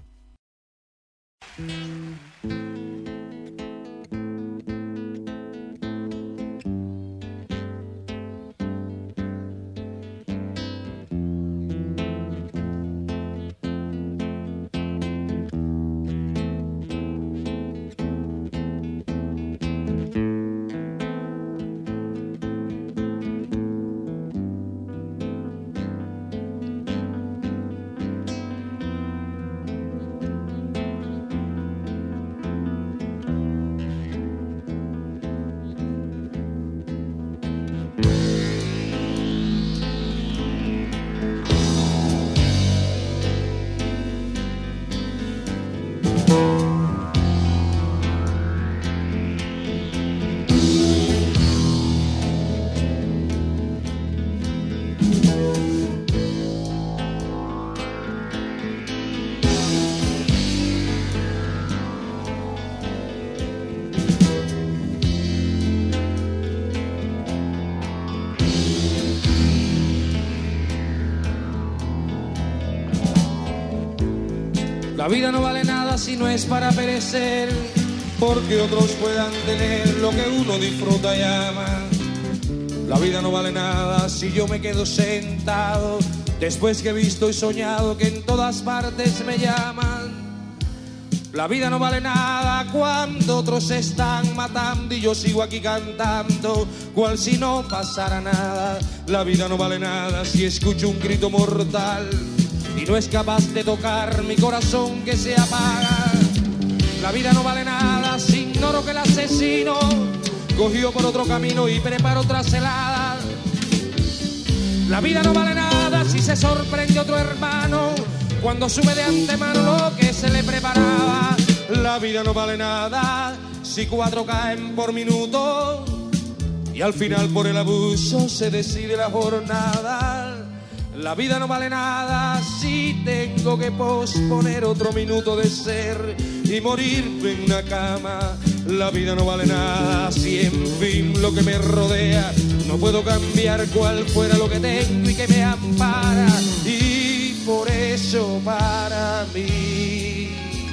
La vida no vale nada si no es para perecer, porque otros puedan tener lo que uno disfruta y ama. La vida no vale nada si yo me quedo sentado después que he visto y soñado que en todas partes me llaman. La vida no vale nada cuando otros se están matando y yo sigo aquí cantando cual si no pasara nada. La vida no vale nada si escucho un grito mortal y no es capaz de tocar mi corazón que se apaga. La vida no vale nada si ignoro que el asesino cogió por otro camino y preparó otra celada. La vida no vale nada si se sorprende otro hermano cuando sube de antemano lo que se le preparaba. La vida no vale nada si cuatro caen por minuto y al final por el abuso se decide la jornada. La vida no vale nada si tengo que posponer otro minuto de ser y morirme en una cama. La vida no vale nada si en fin lo que me rodea no puedo cambiar cual fuera lo que tengo y que me ampara. Y por eso para mí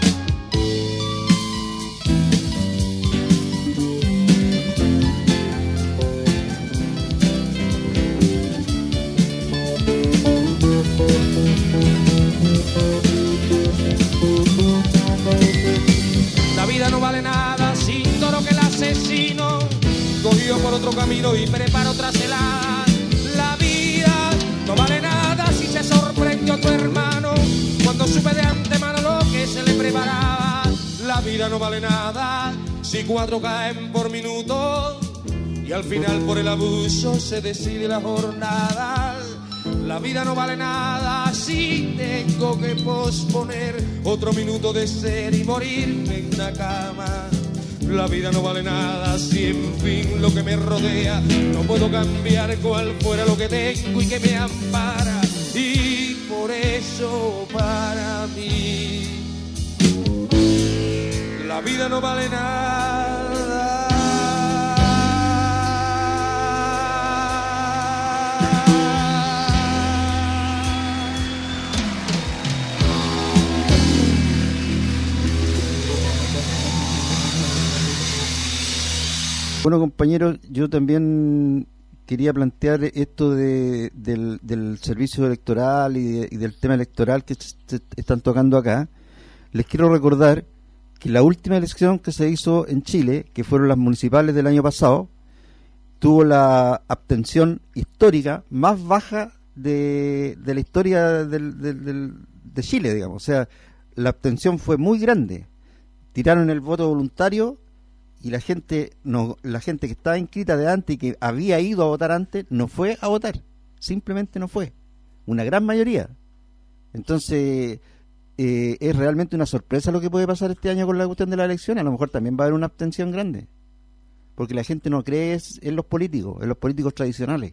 la vida no vale nada si ignoro que el asesino cogió por otro camino y preparó otra celada. La vida no vale nada si se sorprendió a tu hermano cuando supe de antemano lo que se le preparaba. La vida no vale nada si cuatro caen por minuto y al final por el abuso se decide la jornada. La vida no vale nada si tengo que posponer otro minuto de ser y morirme en una cama. La vida no vale nada si en fin lo que me rodea no puedo cambiar cual fuera lo que tengo y que me ampara. Y por eso para mí la vida no vale nada. Bueno, compañeros, yo también quería plantear esto de, del, del servicio electoral y, de, y del tema electoral que se están tocando acá. Les quiero recordar que la última elección que se hizo en Chile, que fueron las municipales del año pasado, tuvo la abstención histórica más baja de, de la historia del, del, del, de Chile, digamos. O sea, la abstención fue muy grande. Tiraron el voto voluntario y la gente no la gente que estaba inscrita de antes y que había ido a votar antes no fue a votar, simplemente no fue, una gran mayoría. Entonces eh, es realmente una sorpresa lo que puede pasar este año con la cuestión de la elección. A lo mejor también va a haber una abstención grande, porque la gente no cree en los políticos, en los políticos tradicionales.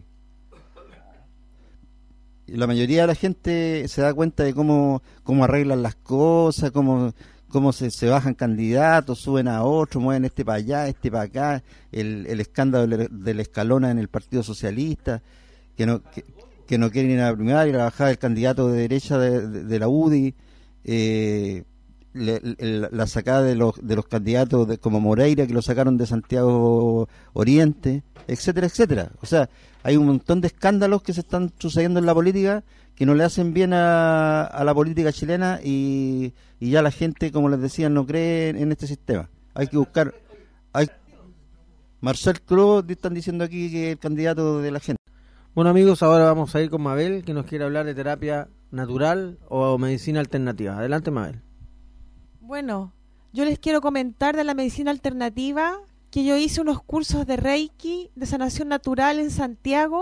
La mayoría de la gente se da cuenta de cómo cómo arreglan las cosas, cómo cómo se, se bajan candidatos, suben a otro, mueven este para allá, este para acá, el, el escándalo de, de la Escalona en el Partido Socialista, que no que, que no quieren ir a la primaria, la bajada del candidato de derecha de, de, de la U D I, eh, le, le, la sacada de los de los candidatos de, como Moreira, que lo sacaron de Santiago Oriente, etcétera, etcétera. O sea, hay un montón de escándalos que se están sucediendo en la política que no le hacen bien a, a la política chilena y, y ya la gente, como les decía, no cree en, en este sistema. Hay que buscar... hay Marcel Cruz, están diciendo aquí que es el candidato de la gente. Bueno, amigos, ahora vamos a ir con Mabel, que nos quiere hablar de terapia natural o medicina alternativa. Adelante, Mabel. Bueno, yo les quiero comentar de la medicina alternativa que yo hice unos cursos de Reiki, de sanación natural en Santiago.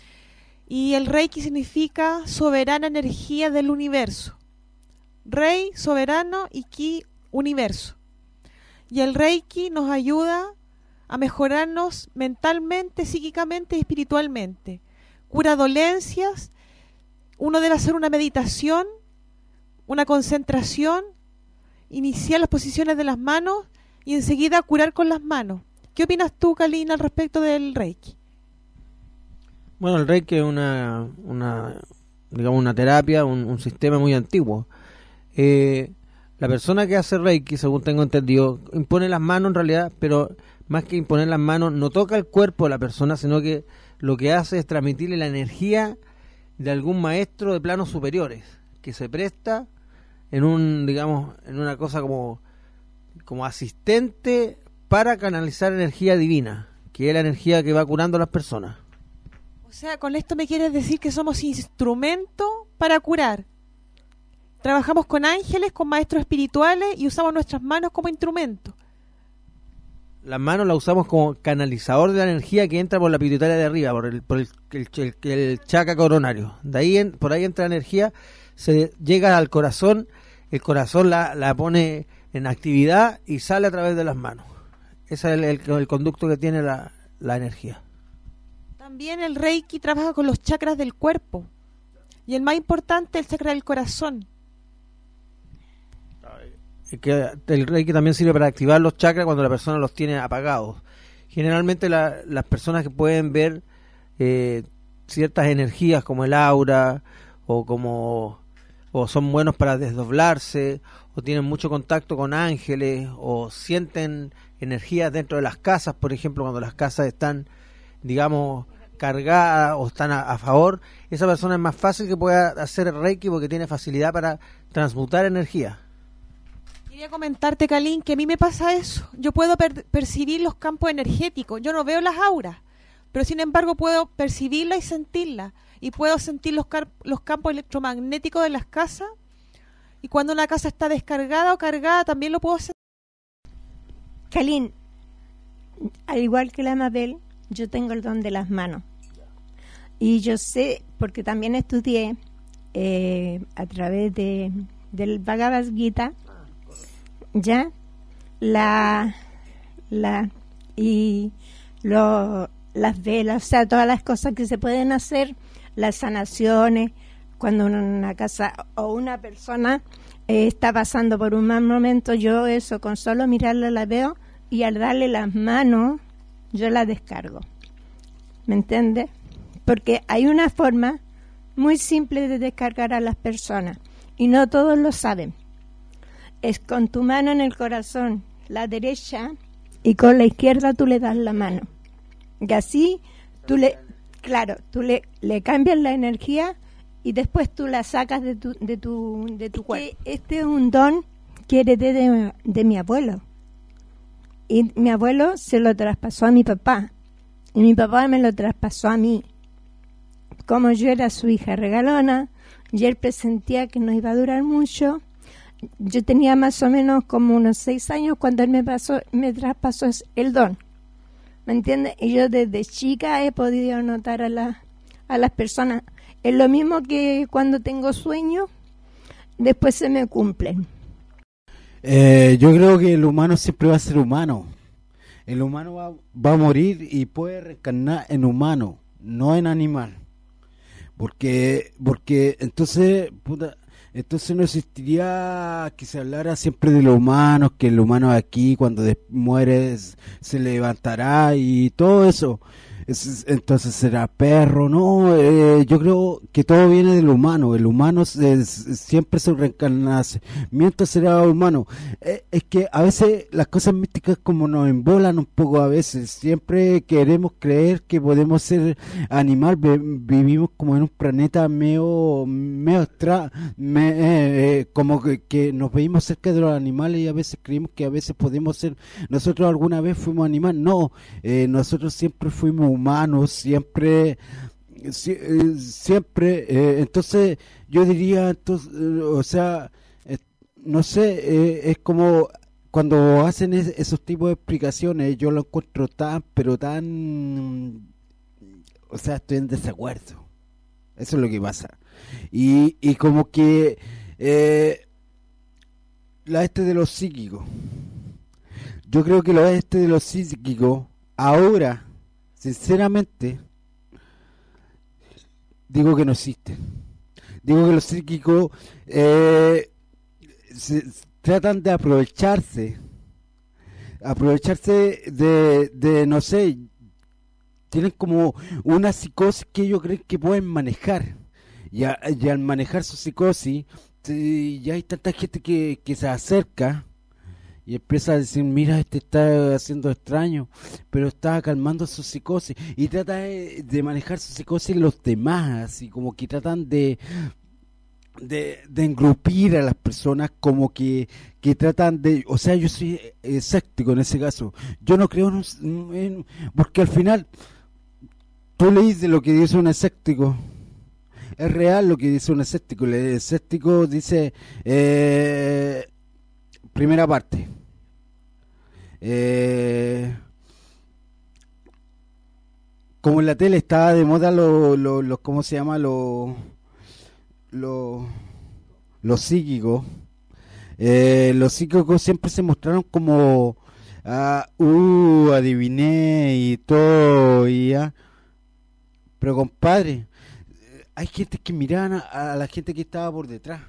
Y el Reiki significa soberana energía del universo. Rei, soberano, y Ki, universo. Y el Reiki nos ayuda a mejorarnos mentalmente, psíquicamente y espiritualmente. Cura dolencias. Uno debe hacer una meditación, una concentración, iniciar las posiciones de las manos y enseguida curar con las manos. ¿Qué opinas tú, Kalina, al respecto del Reiki? Bueno, el Reiki es una, una digamos, una terapia, un, un sistema muy antiguo. Eh, la persona que hace Reiki, según tengo entendido, impone las manos en realidad, pero más que imponer las manos, no toca el cuerpo de la persona, sino que lo que hace es transmitirle la energía de algún maestro de planos superiores, que se presta en un, digamos, en una cosa como, como asistente para canalizar energía divina, que es la energía que va curando a las personas. O sea, con esto me quieres decir que somos instrumento para curar. Trabajamos con ángeles, con maestros espirituales y usamos nuestras manos como instrumento. Las manos las usamos como canalizador de la energía que entra por la pituitaria de arriba, por el, por el, el, el, el chakra coronario. De ahí en, por ahí entra la energía, se llega al corazón, el corazón la, la pone en actividad y sale a través de las manos. Ese es el, el, el conducto que tiene la, la energía. También el Reiki trabaja con los chakras del cuerpo. Y el más importante, el chakra del corazón. Que el Reiki también sirve para activar los chakras cuando la persona los tiene apagados. Generalmente la, las personas que pueden ver eh, ciertas energías como el aura o como o son buenos para desdoblarse o tienen mucho contacto con ángeles o sienten energías dentro de las casas, por ejemplo, cuando las casas están, digamos, cargadas o están a, a favor, esa persona es más fácil que pueda hacer Reiki porque tiene facilidad para transmutar energía. Quería comentarte, Kalin, que a mí me pasa eso. Yo puedo per percibir los campos energéticos. Yo no veo las auras, pero sin embargo puedo percibirlas y sentirlas. Y puedo sentir los, los campos electromagnéticos de las casas. Y cuando una casa está descargada o cargada, también lo puedo sentir. Kalin, al igual que la Mabel, yo tengo el don de las manos. Y yo sé, porque también estudié eh, a través de del Bhagavad Gita, ya, la, la, y lo, las velas, o sea, todas las cosas que se pueden hacer, las sanaciones, cuando una casa o una persona eh, está pasando por un mal momento, yo eso, con solo mirarla la veo, y al darle las manos, yo la descargo. ¿Me entiendes? Porque hay una forma muy simple de descargar a las personas, y no todos lo saben. Es con tu mano en el corazón, la derecha, y con la izquierda tú le das la mano. Y así tú le, claro, tú le, le cambias la energía y después tú la sacas de tu, de tu, de tu cuerpo. Este es un don que heredé de, de mi abuelo. Y mi abuelo se lo traspasó a mi papá. Y mi papá me lo traspasó a mí. Como yo era su hija regalona, y él presentía que no iba a durar mucho. Yo tenía más o menos como unos seis años cuando él me pasó, me traspasó el don. ¿Me entiendes? Y yo desde chica he podido notar a, la, a las personas. Es lo mismo que cuando tengo sueños, después se me cumplen. Eh, yo creo que el humano siempre va a ser humano. El humano va, va a morir y puede reencarnar en humano, no en animal. Porque, porque entonces, puta, entonces no existiría que se hablara siempre de los humanos, que el humano aquí cuando de, muere se levantará y todo eso. Es, entonces será perro, no, eh, yo creo que todo viene del humano, el humano es, siempre su reencarnamiento será humano. Eh, es que a veces las cosas místicas como nos embolan un poco a veces, siempre queremos creer que podemos ser animal, vivimos como en un planeta medio, medio extra, me, eh, eh, como que, que nos veimos cerca de los animales y a veces creemos que a veces podemos ser, nosotros alguna vez fuimos animal, no, eh, nosotros siempre fuimos humanos, siempre si, eh, siempre eh, entonces yo diría entonces, eh, o sea eh, no sé, eh, es como cuando hacen es, esos tipos de explicaciones yo lo encuentro tan pero tan, o sea, estoy en desacuerdo, eso es lo que pasa, y, y como que eh, la este de los psíquicos, yo creo que la este de los psíquicos ahora sinceramente digo que no existen. Digo que los psíquicos eh, se, tratan de aprovecharse aprovecharse de, de no sé, tienen como una psicosis que ellos creen que pueden manejar, y, a, y al manejar su psicosis sí, ya hay tanta gente que, que se acerca y empieza a decir, mira, este está haciendo extraño, pero está calmando su psicosis. Y trata de, de manejar su psicosis los demás, así como que tratan de, de, de engrupir a las personas, como que, que tratan de... O sea, yo soy escéptico en ese caso. Yo no creo en... en porque al final, tú leís de lo que dice un escéptico. Es real lo que dice un escéptico. El escéptico dice... Eh, primera parte. Eh, como en la tele estaba de moda los lo, lo, ¿cómo se llama? Los lo, lo psíquicos. Eh, los psíquicos siempre se mostraron como uh, uh, adiviné y todo y ya. Pero compadre, hay gente que miraban a, a la gente que estaba por detrás.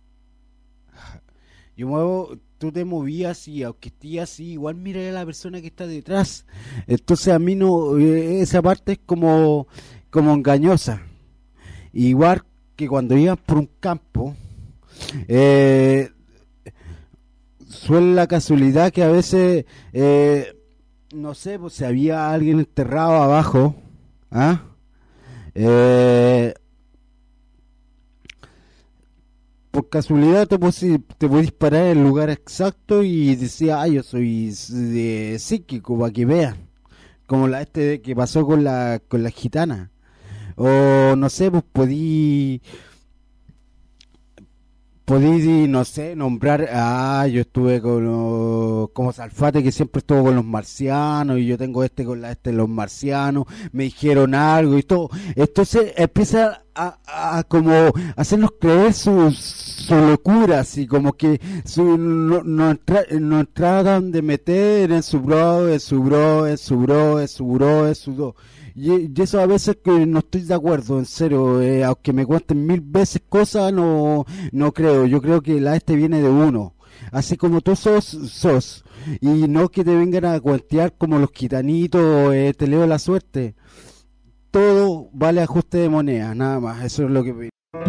Yo muevo, tú te movías y aunque estés así, igual miré a la persona que está detrás. Entonces a mí no, esa parte es como, como engañosa. Igual que cuando ibas por un campo, eh, suele la casualidad que a veces, eh, no sé, pues si había alguien enterrado abajo, ¿ah? Eh, por casualidad te puedes te puedes disparar en el lugar exacto y decía, ah, yo soy de psíquico, para que vean, como la este que pasó con la con la gitana, o no sé, pues podí podí, no sé, nombrar, ah, yo estuve con los, como Salfate, que siempre estuvo con los marcianos, y yo tengo este con la este los marcianos, me dijeron algo y todo. Entonces empieza a, a, a como hacernos creer sus su locura, así como que su, no, nos, tra, nos tratan de meter en su bro, en su bro, en su bro, en su bro, en su do. Y, y eso a veces que no estoy de acuerdo, en serio, eh, aunque me cuenten mil veces cosas, no no creo. Yo creo que la este viene de uno, así como tú sos, sos, y no que te vengan a cuentear como los gitanitos, eh, te leo la suerte. Todo vale ajuste de moneda, nada más, eso es lo que...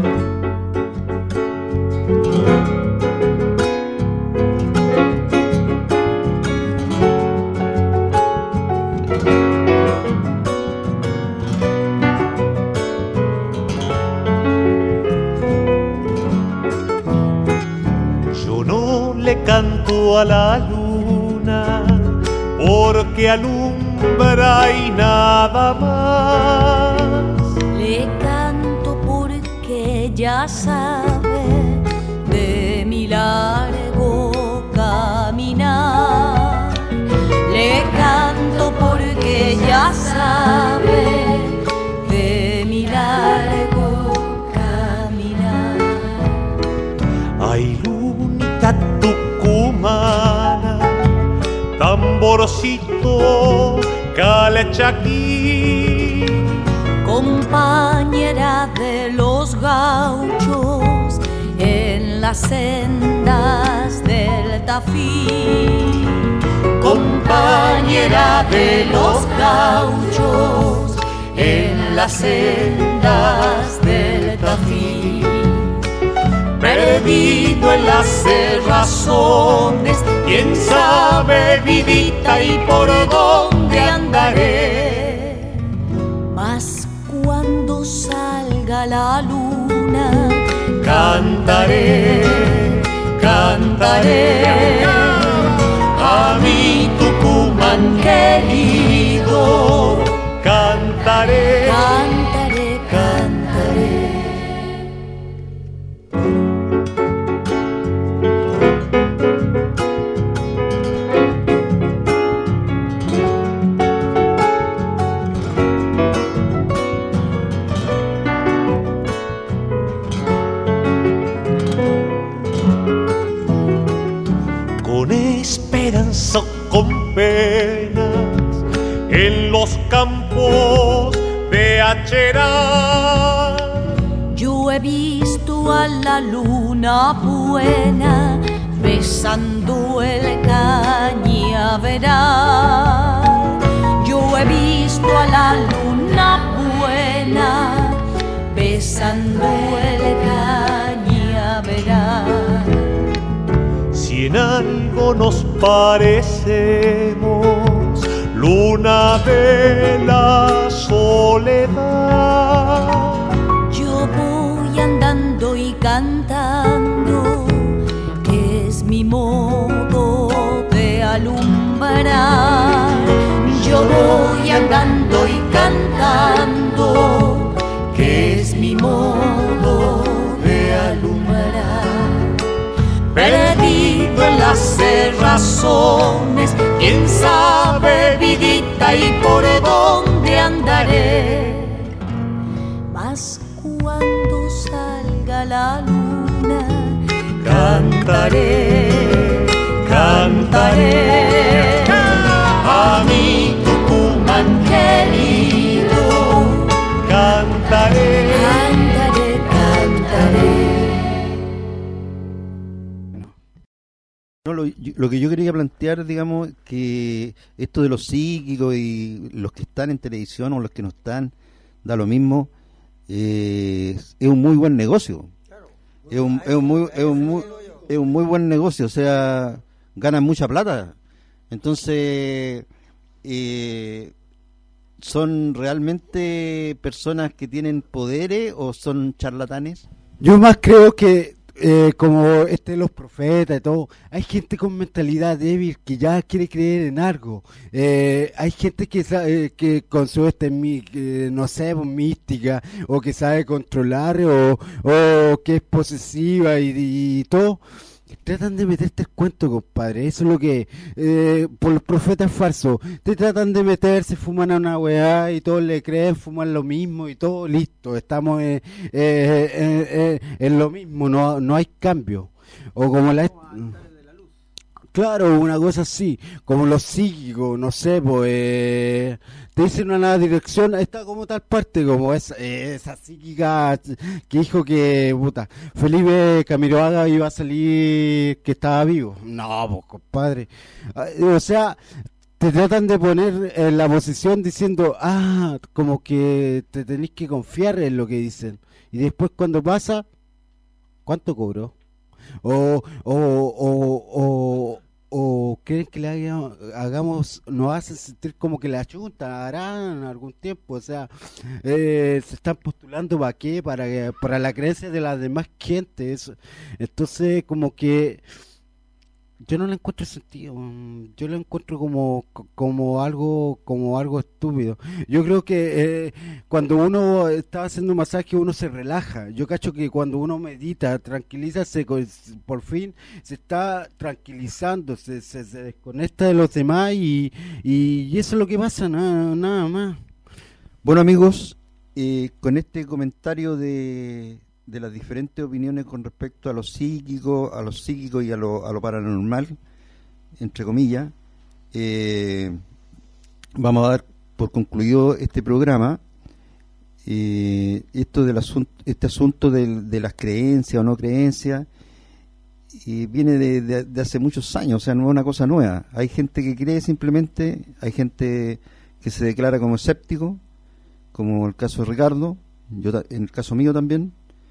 Le canto a la luna porque alumbra y nada más. Le canto porque ya sabe de mi largo caminar. Le canto porque ya sabe de mi largo caminar. Ay, lunita tucumana, tamborcito calechaquí, compañera de los gauchos en las sendas del Tafí, compañera de los gauchos en las sendas del Tafí. Perdido en las cerrazones, quién sabe, vidita, y por dónde andaré. Mas cuando salga la luna, cantaré, cantaré a mi Tucumán querido. Cantaré, cantaré, cantaré. Esperanza con penas en los campos de Acherá. Yo he visto a la luna buena besando el cañaveral. Yo he visto a la luna buena besando el cañaveral. Si en algo nos parecemos, luna de la soledad, yo voy andando y cantando, que es mi modo de alumbrar. Yo voy andando y cantando, que es mi modo de alumbrar. Perdido en las cerrazones, quién sabe, vidita, y por dónde andaré. Mas cuando salga la luna, cantaré, cantaré a mi Tucumán querido. Cantaré, cantaré, cantaré. No, lo, lo que yo quería plantear, digamos, que esto de los psíquicos y los que están en televisión o los que no están, da lo mismo, eh, es un muy buen negocio. Claro. Es, un, es, un muy, es, un muy, es un muy buen negocio, o sea, ganan mucha plata. Entonces, eh, ¿son realmente personas que tienen poderes o son charlatanes? Yo más creo que eh, como este de los profetas y todo, hay gente con mentalidad débil que ya quiere creer en algo. Eh, hay gente que sabe, que con su este, mi- que, no sé, pues, mística, o que sabe controlar, o, o que es posesiva y, y todo. Tratan de meterte el cuento, compadre. Eso es lo que, eh, por los profetas falsos, te tratan de meterse, fuman a una weá y todos le creen, fuman lo mismo y todo, listo. Estamos eh, eh, eh, eh, en lo mismo, no, no hay cambio. O como la... Claro, una cosa así, como los psíquicos, no sé, pues, eh, te dicen una dirección, está como tal parte, como esa, eh, esa psíquica que dijo que, puta, Felipe Camiroaga iba a salir, que estaba vivo. No, pues, compadre. Ah, O sea, te tratan de poner en la posición diciendo, ah, como que te tenés que confiar en lo que dicen. Y después cuando pasa, ¿cuánto cobró? O, o, o, o, o creen que le haga- hagamos, nos hacen sentir como que la chunta harán algún tiempo, o sea, eh, se están postulando para qué, para que- para la creencia de las demás gentes. Entonces como que yo no le encuentro sentido, mm, yo lo encuentro como, co- como algo, como algo estúpido. Yo creo que eh, cuando uno está haciendo masaje uno se relaja. Yo cacho que cuando uno medita, tranquiliza, se, co- por fin se está tranquilizando, se, se, se desconecta de los demás y, y, y eso es lo que pasa, nada, nada más. Bueno, amigos, eh, con este comentario de, de las diferentes opiniones con respecto a lo psíquico, a lo psíquico y a lo, a lo paranormal, entre comillas, eh, vamos a dar por concluido este programa. Eh, esto del asunto, este asunto del- de las creencias o no creencias, y viene de, de- de hace muchos años, o sea, no es una cosa nueva. Hay gente que cree simplemente, hay gente que se declara como escéptico, como el caso de Ricardo, yo ta- en el caso mío también.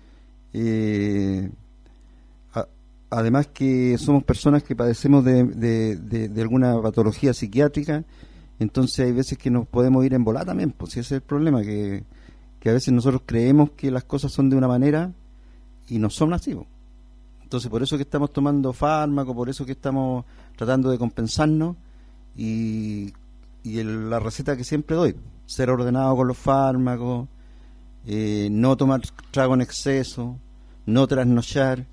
Eh, a- además que somos personas que padecemos de, de, de- de alguna patología psiquiátrica, entonces hay veces que nos podemos ir en volada también, pues si ese es el problema, que, que a veces nosotros creemos que las cosas son de una manera y no son así, pues. Entonces por eso que estamos tomando fármacos, por eso que estamos tratando de compensarnos, y, y el- la receta que siempre doy, ser ordenado con los fármacos, eh, no tomar trago en exceso, no trasnochar.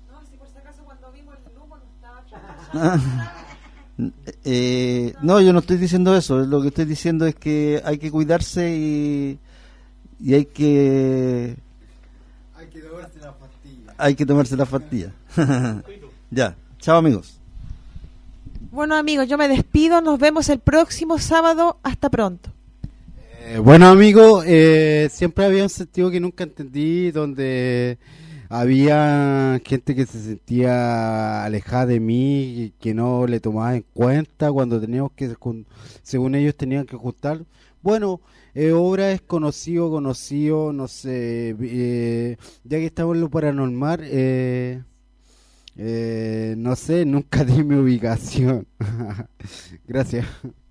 Eh, no, yo no estoy diciendo eso, lo que estoy diciendo es que hay que cuidarse y, y hay que Hay que tomarse la pastilla. hay que tomarse la pastilla. Ya, chao amigos. Bueno, amigos, yo me despido. Nos vemos el próximo sábado. Hasta pronto. Eh, bueno, amigo, eh, siempre había un sentido que nunca entendí, donde había gente que se sentía alejada de mí, y que no le tomaba en cuenta cuando teníamos que, jun- según ellos tenían que juntar. Bueno, eh, obra es conocido, conocido, no sé, eh, ya que estamos en lo paranormal, eh, eh, no sé, nunca di mi ubicación. Gracias.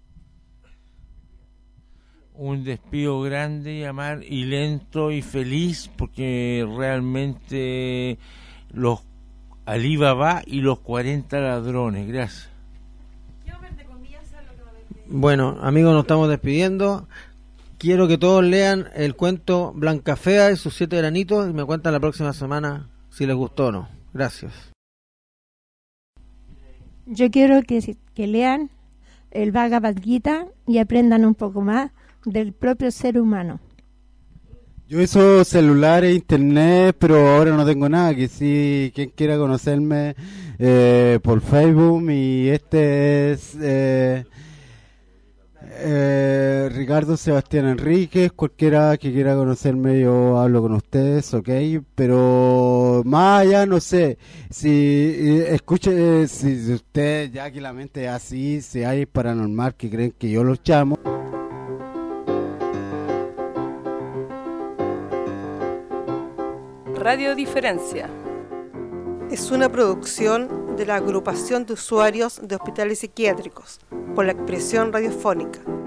Un despido grande, amar y lento y feliz, porque realmente los Ali Baba y los cuarenta ladrones. Gracias. Bueno, amigos, nos estamos despidiendo. Quiero que todos lean el cuento Blanca Fea y sus siete granitos y me cuentan la próxima semana si les gustó o no. Gracias. Yo quiero que, que lean el Bhagavad Gita y aprendan un poco más del propio ser humano. Yo uso celulares, internet, pero ahora no tengo nada. Que si quien quiera conocerme eh, por Facebook, y este es eh, eh, Ricardo Sebastián Enríquez. Cualquiera que quiera conocerme, yo hablo con ustedes, ok. Pero más allá, no sé. Si eh, escuche, eh, si, si usted, ya que la mente es así, si hay paranormal que creen que yo los llamo. Radio Diferencia. Es una producción de la Agrupación de Usuarios de Hospitales Psiquiátricos por la Expresión Radiofónica.